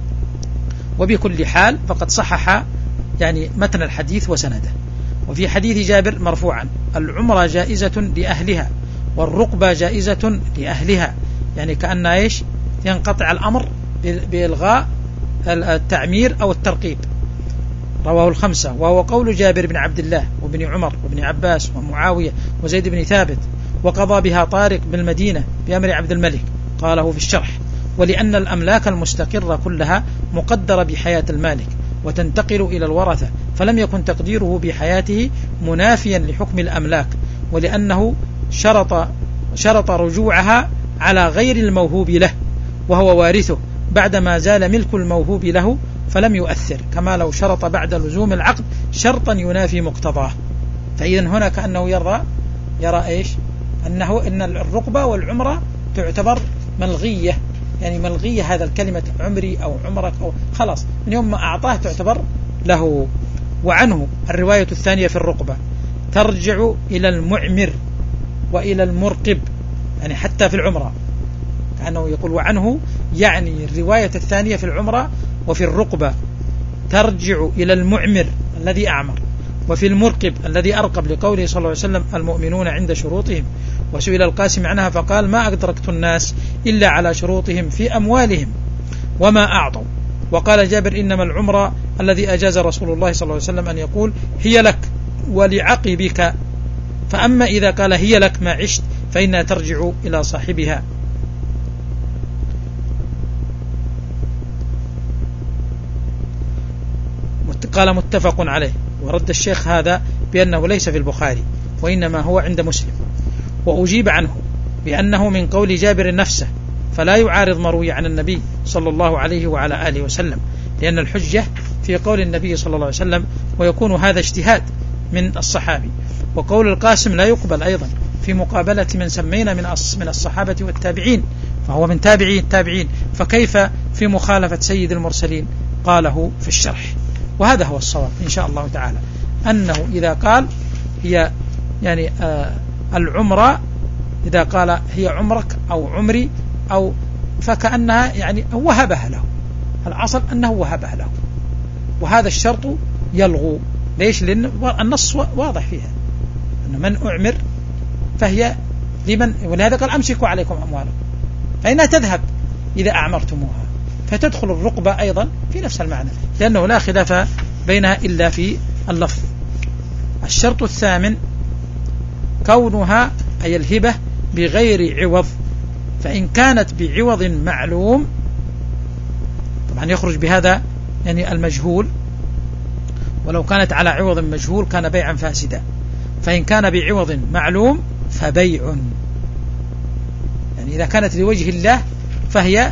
وبكل حال فقد صحح يعني متن الحديث وسنده. وفي حديث جابر مرفوعا العمرة جائزة لأهلها والرقبة جائزة لأهلها، يعني كأن إيش ينقطع الأمر بإلغاء التعمير أو الترقيب. رواه الخمسة، وهو قول جابر بن عبد الله وابن عمر وابن عباس ومعاوية وزيد بن ثابت، وقضى بها طارق بالمدينة بأمر عبد الملك، قاله في الشرح. ولأن الأملاك المستقرة كلها مقدرة بحياة المالك وتنتقل إلى الورثة، فلم يكن تقديره بحياته منافيا لحكم الأملاك، ولأنه شرط, شرط رجوعها على غير الموهوب له وهو وارثه بعدما زال ملك الموهوب له، فلم يؤثر، كما لو شرط بعد لزوم العقد شرطا ينافي مقتضاه. فإذا هنا كأنه يرى يرى إيش أنه إن الرقبة والعمرة تعتبر ملغية، يعني ملغية هذا الكلمة عمري أو عمرك أو خلاص من يوم ما أعطاه تعتبر له. وعنه الرواية الثانية في الرقبة ترجع إلى المعمر وإلى المرقب، يعني حتى في العمرة، كأنه يقول وعنه يعني الرواية الثانية في العمرة وفي الرقبة ترجع إلى المعمر الذي أعمر، وفي المرقب الذي أرقب، لقوله صلى الله عليه وسلم المؤمنون عند شروطهم. وسئل القاسم عنها فقال ما أدركت الناس إلا على شروطهم في أموالهم وما أعطوا. وقال جابر إنما العمرة الذي أجاز رسول الله صلى الله عليه وسلم أن يقول هي لك ولعقبك، فأما إذا قال هي لك ما عشت فإنها ترجع إلى صاحبها. قال متفق عليه. ورد الشيخ هذا بأنه ليس في البخاري وإنما هو عند مسلم، وأجيب عنه بأنه من قول جابر نفسه فلا يعارض مروي عن النبي صلى الله عليه وعلى آله وسلم، لأن الحجة في قول النبي صلى الله عليه وسلم، ويكون هذا اجتهاد من الصحابي. وقول القاسم لا يقبل أيضا في مقابلة من سمينا من من الصحابة والتابعين، فهو من تابعي التابعين، فكيف في مخالفة سيد المرسلين؟ قاله في الشرح. وهذا هو الصواب إن شاء الله تعالى، أنه إذا قال هي يعني آه العمرة، إذا قال هي عمرك أو عمري أو فكأنها يعني وهبها له، الأصل أنه وهبها له، وهذا الشرط يلغو. ليش؟ لأن النص واضح فيها أن من أعمر فهي لمن، ولهذا قال أمسكوا عليكم أموالكم فإنها تذهب إذا أعمرتموها، فتدخل الرقبة أيضا في نفس المعنى، لأنه لا خلاف بينها إلا في اللفظ. الشرط الثامن كونها أي الهبة بغير عوض، فإن كانت بعوض معلوم، طبعا يخرج بهذا يعني المجهول، ولو كانت على عوض مجهول كان بيعا فاسدا، فإن كان بعوض معلوم فبيع. يعني إذا كانت لوجه الله فهي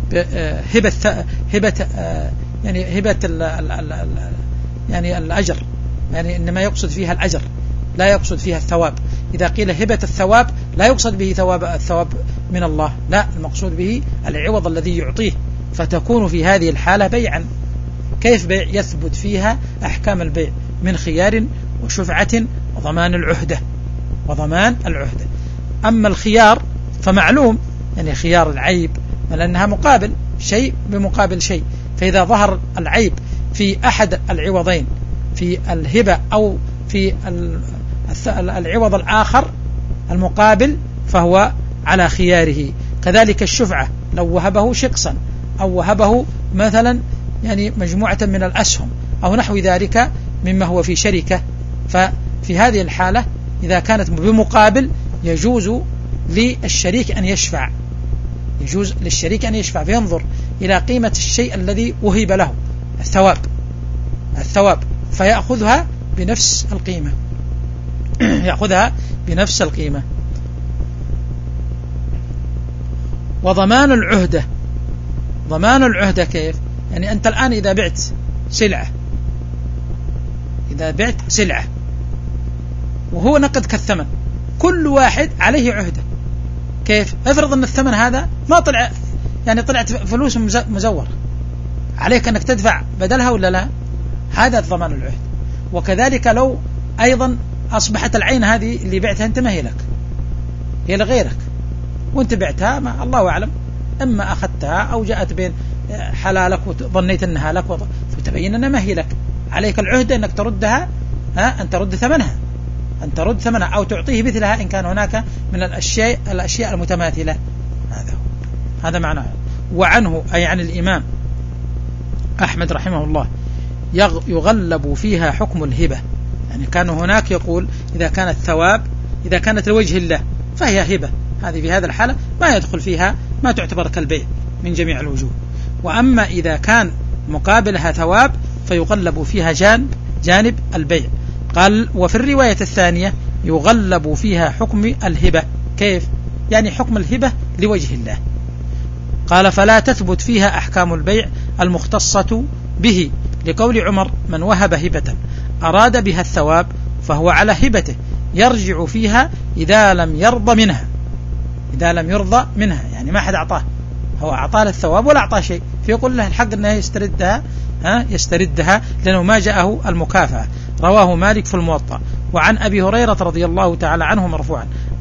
هبة هبة يعني هبة ال ال ال يعني الأجر، يعني إنما يقصد فيها الأجر لا يقصد فيها الثواب. إذا قيل هبة الثواب لا يقصد به ثواب الثواب من الله، لا، المقصود به العوض الذي يعطيه، فتكون في هذه الحالة بيعا. كيف بيع؟ يثبت فيها أحكام البيع من خيار وشفعة وضمان العهدة وضمان العهدة. أما الخيار فمعلوم، يعني خيار العيب، لأنها مقابل شيء بمقابل شيء، فإذا ظهر العيب في أحد العوضين في الهبة أو في العوض الآخر المقابل فهو على خياره. كذلك الشفعة لو وهبه شقصا أو وهبه مثلا يعني مجموعة من الأسهم أو نحو ذلك مما هو في شركة، ففي هذه الحالة إذا كانت بمقابل يجوز للشريك أن يشفع، يجوز للشريك أن يشفع، فينظر إلى قيمة الشيء الذي وهب له الثواب الثواب فيأخذها بنفس القيمة يأخذها بنفس القيمة. وضمان العهدة، ضمان العهدة كيف؟ يعني أنت الآن إذا بعت سلعة إذا بعت سلعة وهو نقد كالثمن، كل واحد عليه عهدة. كيف؟ افرض أن الثمن هذا ما طلع، يعني طلعت فلوس مزورة، عليك أنك تدفع بدلها ولا لا؟ هذا ضمان العهد. وكذلك لو أيضا أصبحت العين هذه اللي بعتها أنت ما هي لك، هي لغيرك، وانت بعتها ما الله أعلم، إما أخذتها أو جاءت بين حلالك وظنيت أنها لك فتبين أنها ما هي لك، عليك العهد أنك تردها، ها أن ترد ثمنها أن ترد ثمنها أو تعطيه مثلها إن كان هناك من الأشياء الأشياء المتماثلة. هذا هو هذا معناه. وعنه أي عن الإمام أحمد رحمه الله يغلب فيها حكم الهبة، يعني كان هناك يقول إذا كانت ثواب إذا كانت لوجه الله فهي هبة، هذه في هذا الحالة ما يدخل فيها ما تعتبر كالبيع من جميع الوجوه. وأما إذا كان مقابلها ثواب فيغلب فيها جانب جانب البيع. قال وفي الرواية الثانية يغلب فيها حكم الهبة. كيف؟ يعني حكم الهبة لوجه الله. قال فلا تثبت فيها أحكام البيع المختصة به، لقول عمر من وهب هبة أراد بها الثواب فهو على هبته يرجع فيها إذا لم يرضى منها إذا لم يرضى منها يعني ما حد أعطاه، هو أعطاه الثواب ولا أعطاه شيء، فيقول له الحق أنه يستردها ها يستردها لأنه ما جاءه المكافأة. رواه مالك في الموطأ. وعن أبي هريرة رضي الله تعالى عنه مرفوعا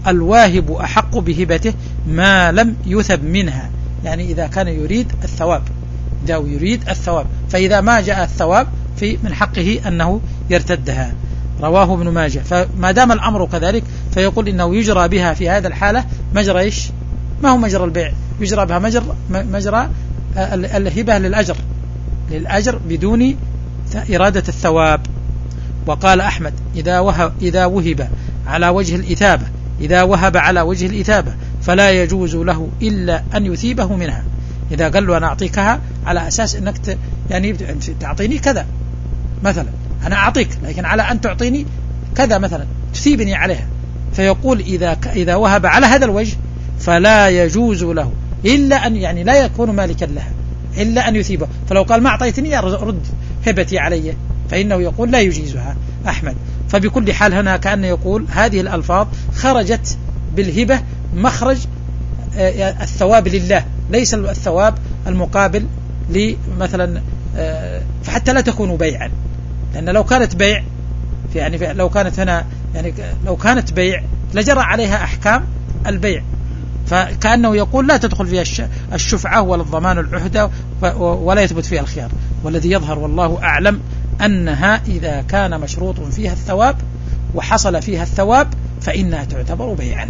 الواهب أحق بهبته ما لم يثب منها، يعني إذا كان يريد الثواب، إذا يريد الثواب، فإذا ما جاء الثواب في من حقه أنه يرتدها. رواه ابن ماجه. فما دام الأمر كذلك فيقول إنه يجرى بها في هذا الحالة مجرى إيش؟ ما هو مجرى البيع، يجرى بها مجرى, مجرى الهبة للأجر للأجر بدون إرادة الثواب. وقال أحمد إذا وهب, إذا وهب على وجه الإثابة إذا وهب على وجه الإثابة فلا يجوز له إلا أن يثيبه منها. إذا قال له أنا أعطيكها على أساس أنك ت... يعني تعطيني كذا مثلا، أنا أعطيك لكن على أن تعطيني كذا مثلا تثيبني عليها، فيقول إذا ك... إذا وهب على هذا الوجه فلا يجوز له إلا أن يعني لا يكون مالكا لها إلا أن يثيبه. فلو قال ما أعطيتني رد هبتي علي فإنه يقول لا يجيزها أحمد. فبكل حال هنا كأنه يقول هذه الألفاظ خرجت بالهبة مخرج الثواب لله، ليس الثواب المقابل لمثلا، فحتى لا تكون بيعا، لأن لو كانت بيع يعني لو كانت هنا يعني لو كانت بيع لجرى عليها أحكام البيع، فكأنه يقول لا تدخل فيها الشفعة ولا الضمان العهدة ولا يثبت فيها الخيار. والذي يظهر والله أعلم أنها إذا كان مشروط فيها الثواب وحصل فيها الثواب فإنها تعتبر بيعا،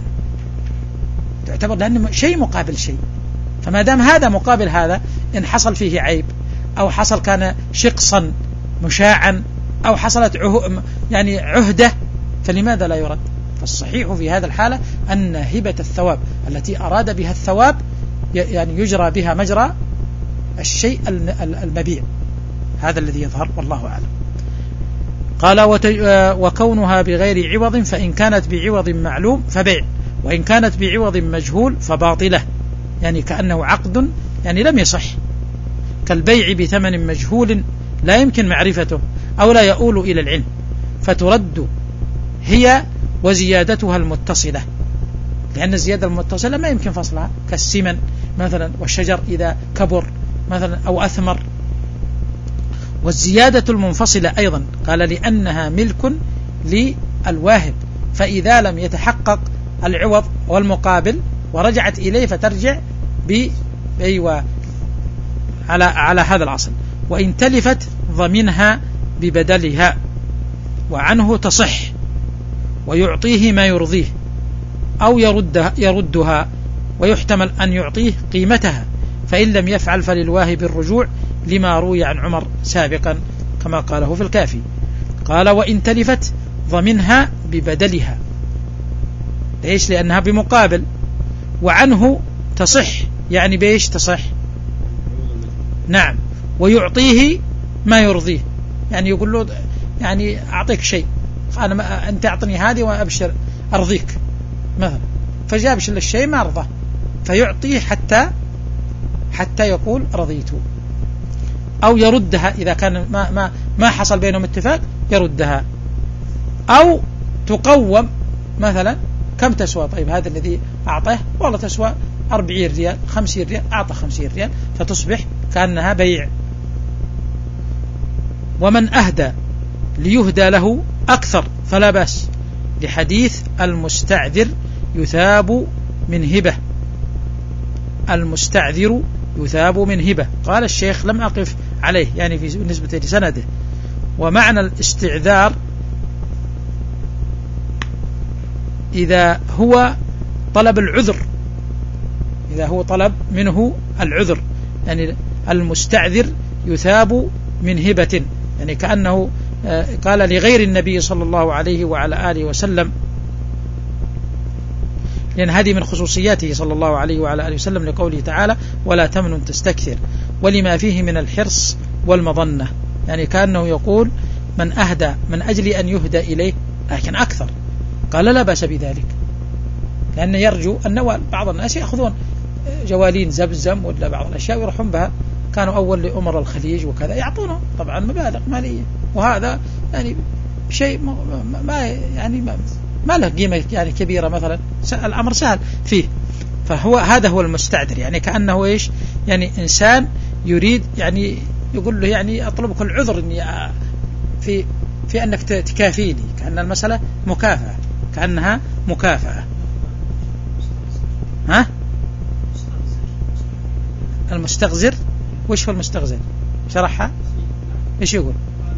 تعتبر لأن شيء مقابل شيء. فما دام هذا مقابل هذا، إن حصل فيه عيب أو حصل كان شقصا مشاعا أو حصلت عه... يعني عهدة فلماذا لا يرد؟ فالصحيح في هذا الحالة أن هبة الثواب التي أراد بها الثواب يعني يجرى بها مجرى الشيء المبيع، هذا الذي يظهر والله أعلم. قال وكونها بغير عوض فإن كانت بعوض معلوم فبيع، وإن كانت بعوض مجهول فباطلة، يعني كأنه عقد يعني لم يصح، كالبيع بثمن مجهول لا يمكن معرفته أو لا يؤول إلى العلم، فترد هي وزيادتها المتصلة، لأن الزيادة المتصلة ما يمكن فصلها، كالسمن مثلا والشجر إذا كبر مثلا أو أثمر. والزيادة المنفصلة أيضا قال لأنها ملك للواهب، فإذا لم يتحقق العوض والمقابل ورجعت إليه فترجع بأيوة على على هذا الأصل. وإن تلفت ضمنها ببدلها وعنه تصح، ويعطيه ما يرضيه أو يردها, يردها ويحتمل أن يعطيه قيمتها، فإن لم يفعل فللواهب الرجوع لما روي عن عمر سابقا كما قاله في الكافي. قال وإن تلفت ضمنها ببدلها، ليش؟ لأنها بمقابل. وعنه تصح، يعني بيش تصح؟ نعم. ويعطيه ما يرضيه، يعني يقول له يعني أعطيك شيء، أنا ما أنت أعطني هذه وأبشر أرضيك مثلا، فجابش الشيء ما أرضاه فيعطيه حتى حتى يقول رضيت. أو يردها إذا كان ما ما ما حصل بينهم اتفاق يردها. أو تقوم مثلا كم تسوى؟ طيب هذا الذي أعطاه والله تسوى أربعين ريال خمسين ريال، أعطى خمسين ريال فتصبح كأنها بيع. ومن أهدى ليهدى له أكثر فلا بأس، لحديث المستعذر يثاب من هبة، المستعذر يثاب من هبة. قال الشيخ لم أقف عليه يعني في نسبة لسنده. ومعنى الاستعذار إذا هو طلب العذر، إذا هو طلب منه العذر، يعني المستعذر يثاب من هبة، يعني كأنه قال لغير النبي صلى الله عليه وعلى آله وسلم، لأن هذه من خصوصياته صلى الله عليه وعلى آله وسلم لقوله تعالى ولا تمنن تستكثر، ولما فيه من الحرص والمظنة، يعني كأنه يقول من أهدى من أجل أن يهدى إليه لكن أكثر، قال لا بأس بذلك، لأن يرجو النوال. بعض الناس يأخذون جوالين زبزم ولا بعض الأشياء ويروحون بها، كانوا أول لأمر الخليج وكذا يعطونه طبعا مبالغ مالية، وهذا يعني شيء ما يعني ما, ما له قيمة يعني كبيرة مثلا، الأمر سهل فيه. فهو هذا هو المستعذر، يعني كأنه إيش يعني إنسان يريد يعني يقول له يعني أطلبك العذر إني في في أنك تكافيني، كأن المسألة مكافأة، كأنها مكافأة. ها المستغزر. وش هو المستغزر؟ شرحها. ايش يقول؟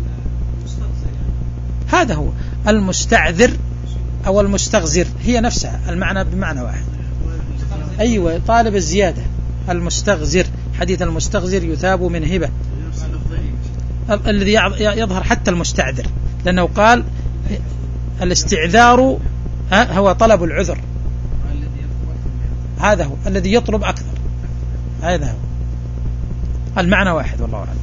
هذا هو المستعذر أو المستغزر، هي نفسها المعنى بمعنى واحد. أيوة طالب الزيادة. المستغزر، حديث المستغزر يثاب من هبة، الذي يظهر حتى المستعذر، لأنه قال الاستعذار هو طلب العذر، هذا هو الذي يطلب أكثر، هذا هو المعنى واحد والله أعلم.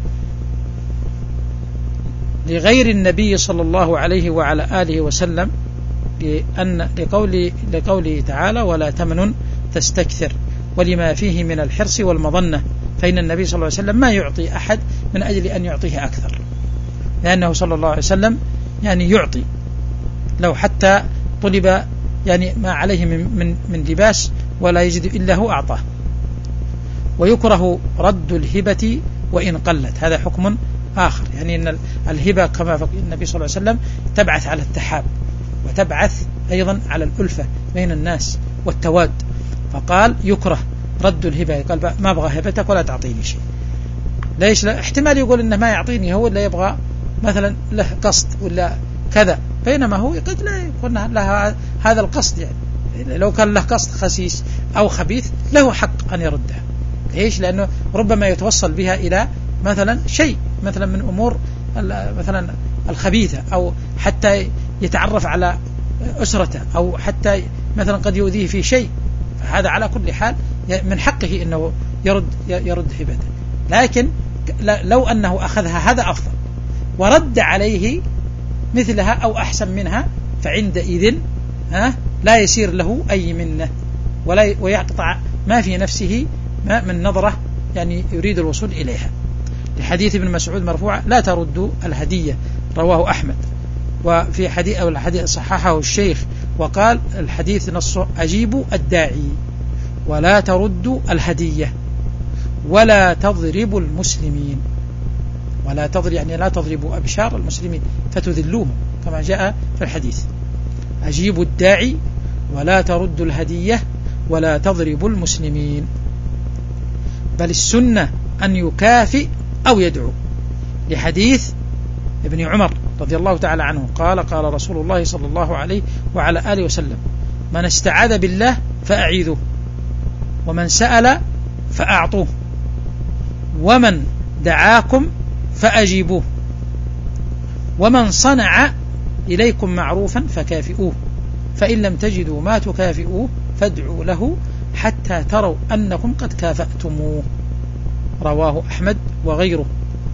لغير النبي صلى الله عليه وعلى آله وسلم، لأن لقوله, لقوله تعالى ولا تمنن تستكثر، ولما فيه من الحرص والمظنة، فإن النبي صلى الله عليه وسلم ما يعطي أحد من أجل أن يعطيه أكثر، لأنه صلى الله عليه وسلم يعني يعطي لو حتى طلب يعني ما عليه من, من, من لباس ولا يجد إلا هو أعطاه. ويكره رد الهبة وإن قلت، هذا حكم آخر، يعني أن الهبة كما في النبي صلى الله عليه وسلم تبعث على التحاب، وتبعث أيضا على الألفة بين الناس والتواد، فقال يكره رد الهبة، قال ما أبغى هبتك ولا تعطيني شيء. ليش؟ لا احتمال يقول إنه ما يعطيني، هو اللي يبغى مثلا له قصد ولا كذا، بينما هو قد لا يكون له هذا القصد، يعني لو كان له قصد خسيس أو خبيث له حق أن يردها. ليش؟ لأنه ربما يتوصل بها إلى مثلا شيء مثلا من أمور مثلا الخبيثة، أو حتى يتعرف على أسرته، أو حتى مثلا قد يؤذيه في شيء، فهذا على كل حال من حقه أنه يرد يرد هبته. لكن لو أنه أخذها هذا أفضل، ورد عليه مثلها أو أحسن منها، فعندئذ ها لا يسير له أي منه، ولا ويقطع ما في نفسه ما من نظرة يعني يريد الوصول إليها. لحديث ابن مسعود مرفوع لا تردوا الهدية، رواه أحمد. وفي حديث أو الحديث صححه الشيخ وقال الحديث نصه أجيبوا الداعي ولا تردوا الهدية ولا تضربوا المسلمين. ولا تضرب يعني لا تضربوا أبشار المسلمين فتذلوهم، كما جاء في الحديث. أجيبوا الداعي ولا تردوا الهدية ولا تضربوا المسلمين. بل السنة أن يكافئ أو يدعو، لحديث ابن عمر رضي الله تعالى عنه قال قال رسول الله صلى الله عليه وعلى آله وسلم من استعاذ بالله فأعيذوه، ومن سأل فأعطوه، ومن دعاكم فأجيبوه، ومن صنع إليكم معروفا فكافئوه، فإن لم تجدوا ما تكافئوه فادعوا له حتى تروا أنكم قد كافأتموه. رواه أحمد وغيره.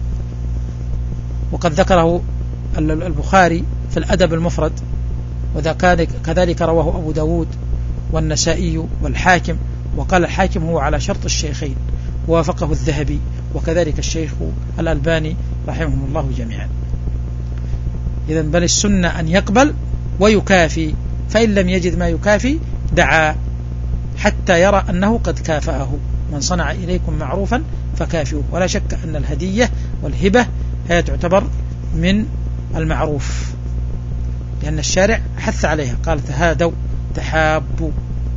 وقد ذكره البخاري في الأدب المفرد، وكذلك رواه أبو داود والنسائي والحاكم، وقال الحاكم هو على شرط الشيخين، ووافقه الذهبي وكذلك الشيخ الألباني رحمهم الله جميعا. إذن بل السنة أن يقبل ويكافي، فإن لم يجد ما يكافي دعا حتى يرى أنه قد كافأه. من صنع إليكم معروفا فكافئوه. ولا شك أن الهدية والهبة هي تعتبر من المعروف، لأن الشارع حث عليها، قال تهادوا تحابوا.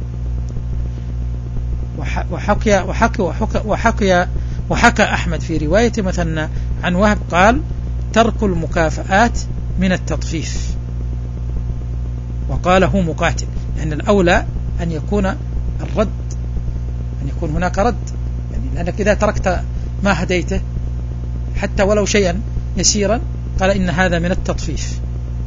وحكي, وحكي, وحكي, وحكي, وحكى أحمد في رواية مثنى عن وهب قال ترك المكافآت من التطفيف، وقال هو مقاتل، لأن الأولى أن يكون الرد، أن يكون هناك رد، يعني لأنك إذا تركت ما هديته حتى ولو شيئا يسيرا قال إن هذا من التطفيف.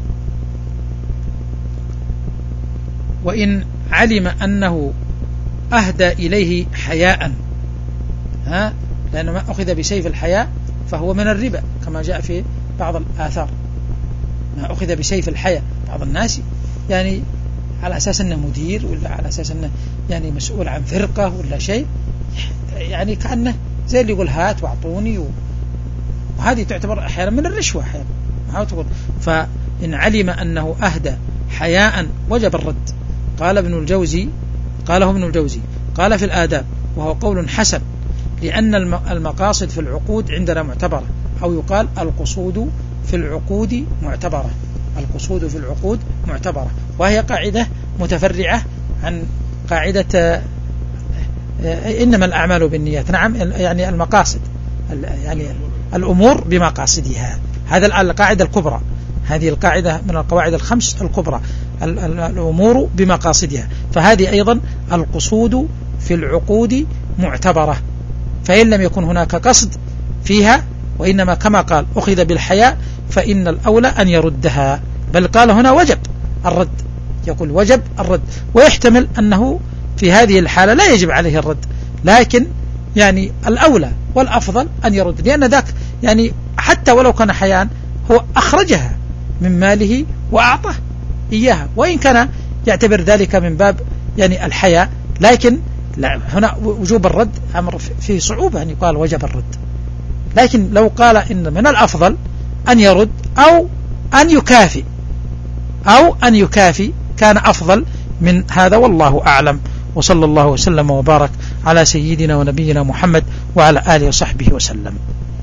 وإن علم أنه أهدى إليه حياء، ها لأنه ما أخذ بسيف الحياء فهو من الربا، كما جاء في بعض الآثار ما أخذ بسيف الحياء. بعض الناس يعني على أساس أنه مدير، ولا على أساس أنه يعني مسؤول عن فرقة ولا شيء، يعني كأنه زي اللي يقول هات واعطوني، وهذه تعتبر أحيانا من الرشوة أحيانا. فإن علم أنه أهدى حياء وجب الرد. قال ابن الجوزي قاله ابن الجوزي قال في الآداب، وهو قول حسن، لأن المقاصد في العقود عندنا معتبرة، أو يقال القصود في العقود معتبرة. القصود في العقود معتبرة، وهي قاعدة متفرعة عن قاعدة إنما الأعمال بالنيات، نعم يعني المقاصد يعني الأمور بمقاصدها، هذا القاعدة الكبرى، هذه القاعدة من القواعد الخمس الكبرى، الأمور بمقاصدها. فهذه أيضا القصود في العقود معتبرة، فإن لم يكن هناك قصد فيها وإنما كما قال أخذ بالحياء فإن الأولى أن يردها، بل قال هنا وجب الرد، يقول وجب الرد، ويحتمل أنه في هذه الحالة لا يجب عليه الرد، لكن يعني الأولى والأفضل أن يرد، لأن ذاك يعني حتى ولو كان حيان هو أخرجها من ماله وأعطاه إياها، وإن كان يعتبر ذلك من باب يعني الحياء، لكن لا، هنا وجوب الرد أمر فيه صعوبة أن يقال وجب الرد، لكن لو قال إن من الأفضل أن يرد أو أن يكافي أو أن يكافي كان أفضل من هذا، والله أعلم. وصلى الله وسلم وبارك على سيدنا ونبينا محمد وعلى آله وصحبه وسلم.